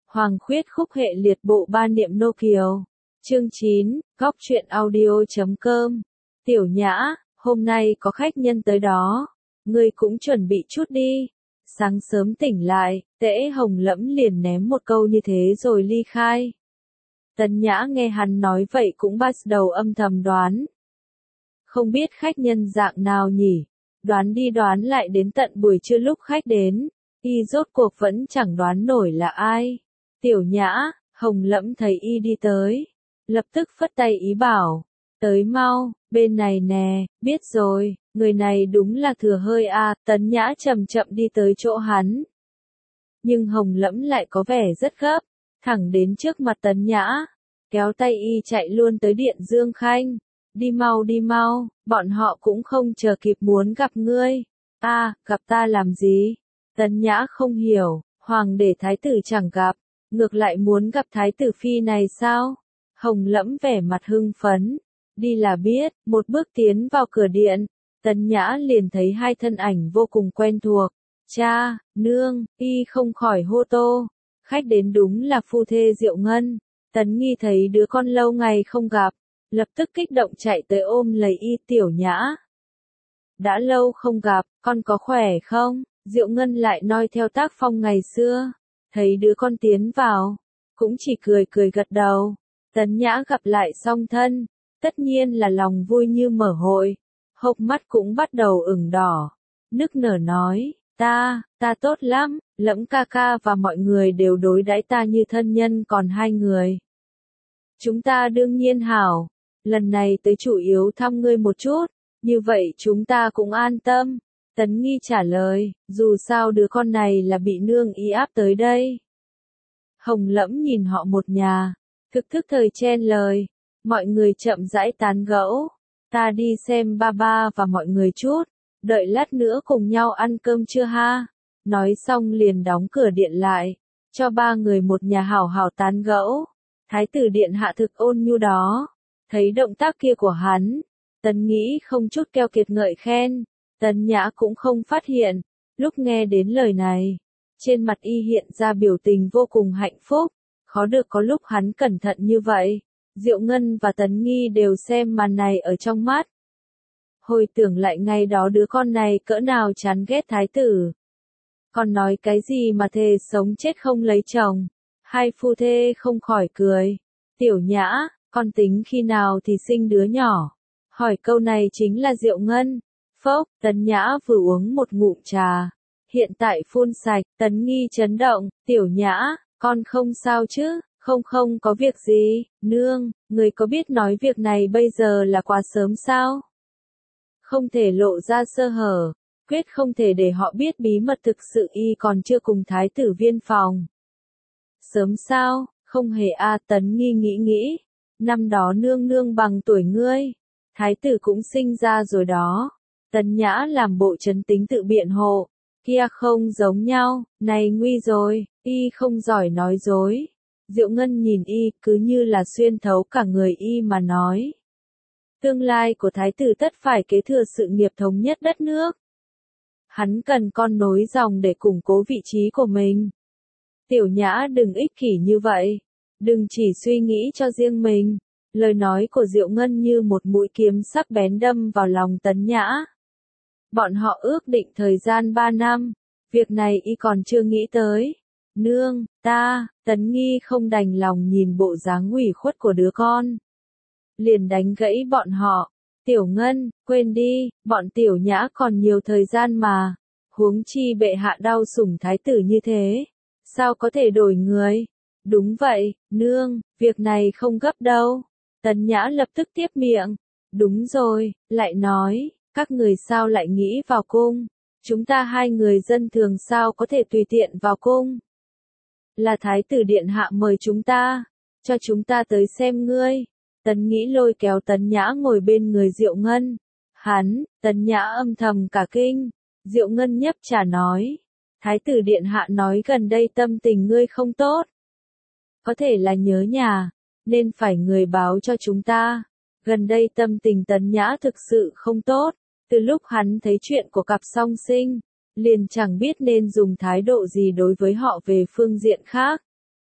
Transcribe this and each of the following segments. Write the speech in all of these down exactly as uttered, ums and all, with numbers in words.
Hoàng khuyết khúc hệ liệt bộ ba niệm nô kiều. Chương chín, góc truyện audio chấm com. Tiểu Nhã, hôm nay có khách nhân tới đó. Ngươi cũng chuẩn bị chút đi. Sáng sớm tỉnh lại, Tễ Hồng Lẫm liền ném một câu như thế rồi ly khai. Tấn Nhã nghe hắn nói vậy cũng bắt đầu âm thầm đoán. Không biết khách nhân dạng nào nhỉ? Đoán đi đoán lại đến tận buổi trưa lúc khách đến, y rốt cuộc vẫn chẳng đoán nổi là ai. Tiểu Nhã, Hồng Lẫm thấy y đi tới, lập tức phất tay ý bảo, tới mau, bên này nè, biết rồi, người này đúng là thừa hơi a. À. Tấn Nhã chậm chậm đi tới chỗ hắn. Nhưng Hồng Lẫm lại có vẻ rất gấp, thẳng đến trước mặt Tấn Nhã, kéo tay y chạy luôn tới điện Dương Khanh. Đi mau đi mau, bọn họ cũng không chờ kịp muốn gặp ngươi. Ta, à, gặp ta làm gì? Tấn Nhã không hiểu, hoàng để thái tử chẳng gặp, ngược lại muốn gặp thái tử phi này sao? Hồng Lẫm vẻ mặt hưng phấn, đi là biết, một bước tiến vào cửa điện, Tấn Nhã liền thấy hai thân ảnh vô cùng quen thuộc. Cha, nương, y không khỏi hô to. Khách đến đúng là phu thê Diệu Ngân. Tấn Nghi thấy đứa con lâu ngày không gặp, lập tức kích động chạy tới ôm lấy y. Tiểu Nhã, đã lâu không gặp, con có khỏe không? Diệu Ngân lại noi theo tác phong ngày xưa, thấy đứa con tiến vào, cũng chỉ cười cười gật đầu. Tấn Nhã gặp lại song thân, tất nhiên là lòng vui như mở hội, hốc mắt cũng bắt đầu ửng đỏ, nức nở nói, ta, ta tốt lắm, Lẫm ca ca và mọi người đều đối đãi ta như thân nhân còn hai người. Chúng ta đương nhiên hảo, lần này tới chủ yếu thăm ngươi một chút, như vậy chúng ta cũng an tâm. Tấn Nghi trả lời, dù sao đứa con này là bị nương y áp tới đây. Hồng Lẫm nhìn họ một nhà, thực thức thời chen lời, mọi người chậm rãi tán gẫu, ta đi xem ba ba và mọi người chút, đợi lát nữa cùng nhau ăn cơm trưa ha. Nói xong liền đóng cửa điện lại, cho ba người một nhà hảo hảo tán gẫu. Thái tử điện hạ thực ôn nhu đó, thấy động tác kia của hắn, Tấn nghĩ không chút keo kiệt ngợi khen, Tấn Nhã cũng không phát hiện, lúc nghe đến lời này, trên mặt y hiện ra biểu tình vô cùng hạnh phúc, khó được có lúc hắn cẩn thận như vậy. Diệu Ngân và Tấn Nghi đều xem màn này ở trong mắt. Hồi tưởng lại ngày đó đứa con này cỡ nào chán ghét thái tử. Còn nói cái gì mà thề sống chết không lấy chồng. Hai phu thê không khỏi cười. Tiểu Nhã, con tính khi nào thì sinh đứa nhỏ? Hỏi câu này chính là Diệu Ngân. Phốc, Tấn Nhã vừa uống một ngụm trà, hiện tại phun sạch. Tấn Nghi chấn động, Tiểu Nhã, con không sao chứ? Không không có việc gì, nương, người có biết nói việc này bây giờ là quá sớm sao? Không thể lộ ra sơ hở, quyết không thể để họ biết bí mật thực sự y còn chưa cùng thái tử viên phòng. Sớm sao, không hề a. À, Tấn Nghi nghĩ nghĩ, năm đó nương nương bằng tuổi ngươi, thái tử cũng sinh ra rồi đó. Tấn Nhã làm bộ trấn tính tự biện hộ, kia không giống nhau, này nguy rồi, y không giỏi nói dối. Diệu Ngân nhìn y cứ như là xuyên thấu cả người y mà nói. Tương lai của thái tử tất phải kế thừa sự nghiệp thống nhất đất nước. Hắn cần con nối dòng để củng cố vị trí của mình. Tiểu Nhã đừng ích kỷ như vậy, đừng chỉ suy nghĩ cho riêng mình. Lời nói của Diệu Ngân như một mũi kiếm sắc bén đâm vào lòng Tấn Nhã. Bọn họ ước định thời gian ba năm, việc này y còn chưa nghĩ tới. Nương, ta, Tấn Nghi không đành lòng nhìn bộ dáng ủy khuất của đứa con. Liền đánh gãy bọn họ. Tiểu Ngân, quên đi, bọn Tiểu Nhã còn nhiều thời gian mà. Huống chi bệ hạ đau sủng thái tử như thế. Sao có thể đổi người? Đúng vậy, nương, việc này không gấp đâu. Tấn Nhã lập tức tiếp miệng. Đúng rồi, lại nói, các người sao lại nghĩ vào cung? Chúng ta hai người dân thường sao có thể tùy tiện vào cung? Là thái tử điện hạ mời chúng ta, cho chúng ta tới xem ngươi. Tấn nghĩ lôi kéo Tấn Nhã ngồi bên người Diệu Ngân. Hắn, Tấn Nhã âm thầm cả kinh. Diệu Ngân nhấp trà nói. Thái tử điện hạ nói gần đây tâm tình ngươi không tốt. Có thể là nhớ nhà, nên phải người báo cho chúng ta. Gần đây tâm tình Tấn Nhã thực sự không tốt. Từ lúc hắn thấy chuyện của cặp song sinh, liền chẳng biết nên dùng thái độ gì đối với họ về phương diện khác.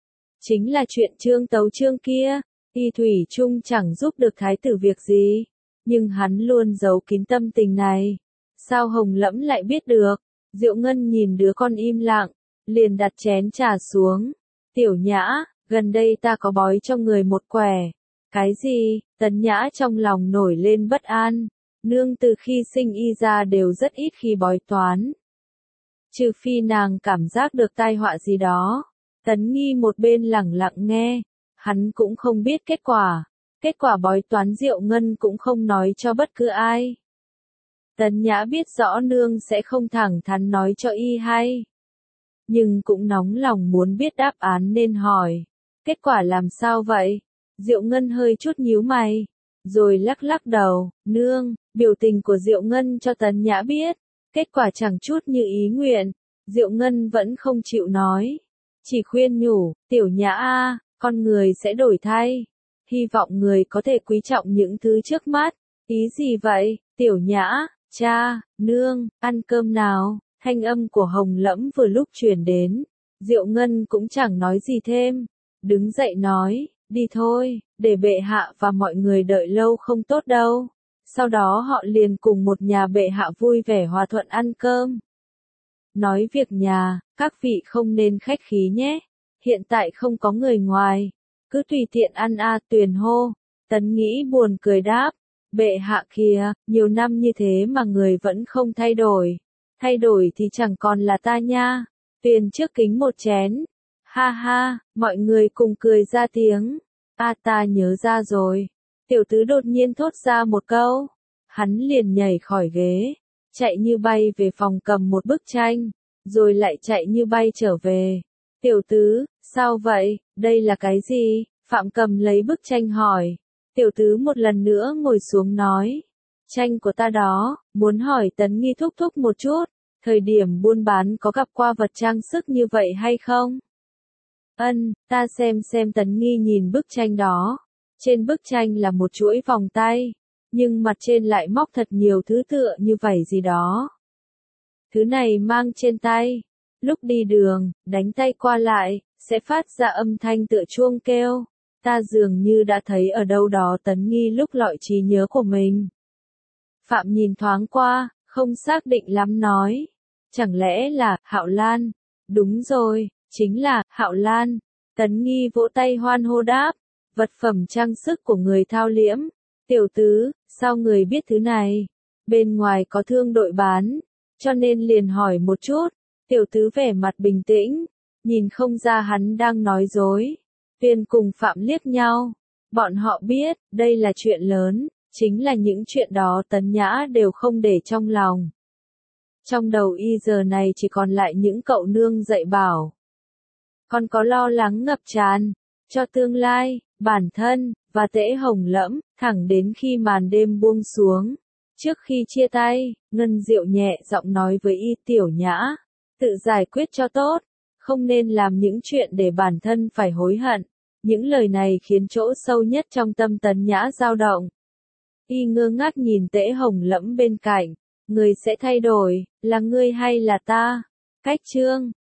Chính là chuyện Trương Tấu Trương kia, y thủy chung chẳng giúp được thái tử việc gì, nhưng hắn luôn giấu kín tâm tình này. Sao Hồng Lẫm lại biết được? Diệu Ngân nhìn đứa con im lặng, liền đặt chén trà xuống. Tiểu Nhã, gần đây ta có bói cho người một quẻ. Cái gì? Tấn Nhã trong lòng nổi lên bất an. Nương từ khi sinh y ra đều rất ít khi bói toán. Trừ phi nàng cảm giác được tai họa gì đó. Tấn Nghi một bên lẳng lặng nghe. Hắn cũng không biết kết quả. Kết quả bói toán Diệu Ngân cũng không nói cho bất cứ ai. Tấn Nhã biết rõ nương sẽ không thẳng thắn nói cho y hay. Nhưng cũng nóng lòng muốn biết đáp án nên hỏi. Kết quả làm sao vậy? Diệu Ngân hơi chút nhíu mày. Rồi lắc lắc đầu, nương, biểu tình của Diệu Ngân cho Tấn Nhã biết. Kết quả chẳng chút như ý nguyện. Diệu Ngân vẫn không chịu nói. Chỉ khuyên nhủ, Tiểu Nhã a, con người sẽ đổi thay. Hy vọng người có thể quý trọng những thứ trước mắt. Ý gì vậy, Tiểu Nhã? Cha, nương, ăn cơm nào? Thanh âm của Hồng Lẫm vừa lúc truyền đến. Diệu Ngân cũng chẳng nói gì thêm. Đứng dậy nói, đi thôi, để bệ hạ và mọi người đợi lâu không tốt đâu. Sau đó họ liền cùng một nhà bệ hạ vui vẻ hòa thuận ăn cơm. Nói việc nhà, các vị không nên khách khí nhé. Hiện tại không có người ngoài. Cứ tùy tiện ăn a. Tuyền hô. Tấn Nghĩ buồn cười đáp. Bệ hạ kìa, nhiều năm như thế mà người vẫn không thay đổi. Thay đổi thì chẳng còn là ta nha. Tuyền trước kính một chén. Ha ha, mọi người cùng cười ra tiếng. A ta nhớ ra rồi. Tiểu tứ đột nhiên thốt ra một câu. Hắn liền nhảy khỏi ghế. Chạy như bay về phòng cầm một bức tranh. Rồi lại chạy như bay trở về. Tiểu tứ, sao vậy, đây là cái gì? Phạm Cầm lấy bức tranh hỏi. Tiểu tứ một lần nữa ngồi xuống nói. Tranh của ta đó, muốn hỏi Tấn Nghi thúc thúc một chút. Thời điểm buôn bán có gặp qua vật trang sức như vậy hay không? Ân, ta xem xem. Tấn Nghi nhìn bức tranh đó. Trên bức tranh là một chuỗi vòng tay. Nhưng mặt trên lại móc thật nhiều thứ tựa như vảy gì đó. Thứ này mang trên tay. Lúc đi đường, đánh tay qua lại, sẽ phát ra âm thanh tựa chuông kêu. Ta dường như đã thấy ở đâu đó. Tấn Nghi lúc lọi trí nhớ của mình. Phạm nhìn thoáng qua, không xác định lắm nói. Chẳng lẽ là Hạo Lan? Đúng rồi, chính là Hạo Lan. Tấn Nghi vỗ tay hoan hô đáp. Vật phẩm trang sức của người Thao Liễm. Tiểu tứ, sao người biết thứ này? Bên ngoài có thương đội bán, cho nên liền hỏi một chút. Tiểu tứ vẻ mặt bình tĩnh, nhìn không ra hắn đang nói dối. Tuyền cùng Phạm liếc nhau. Bọn họ biết, đây là chuyện lớn, chính là những chuyện đó Tấn Nhã đều không để trong lòng. Trong đầu y giờ này chỉ còn lại những cậu nương dạy bảo. Còn có lo lắng ngập tràn, cho tương lai, bản thân, và Tễ Hồng Lẫm, thẳng đến khi màn đêm buông xuống. Trước khi chia tay, Ngân Diệu nhẹ giọng nói với y. Tiểu Nhã, tự giải quyết cho tốt, không nên làm những chuyện để bản thân phải hối hận. Những lời này khiến chỗ sâu nhất trong tâm Tấn Nhã dao động. Y ngơ ngác nhìn Tễ Hồng Lẫm bên cạnh. Người sẽ thay đổi, là ngươi hay là ta? Cách chương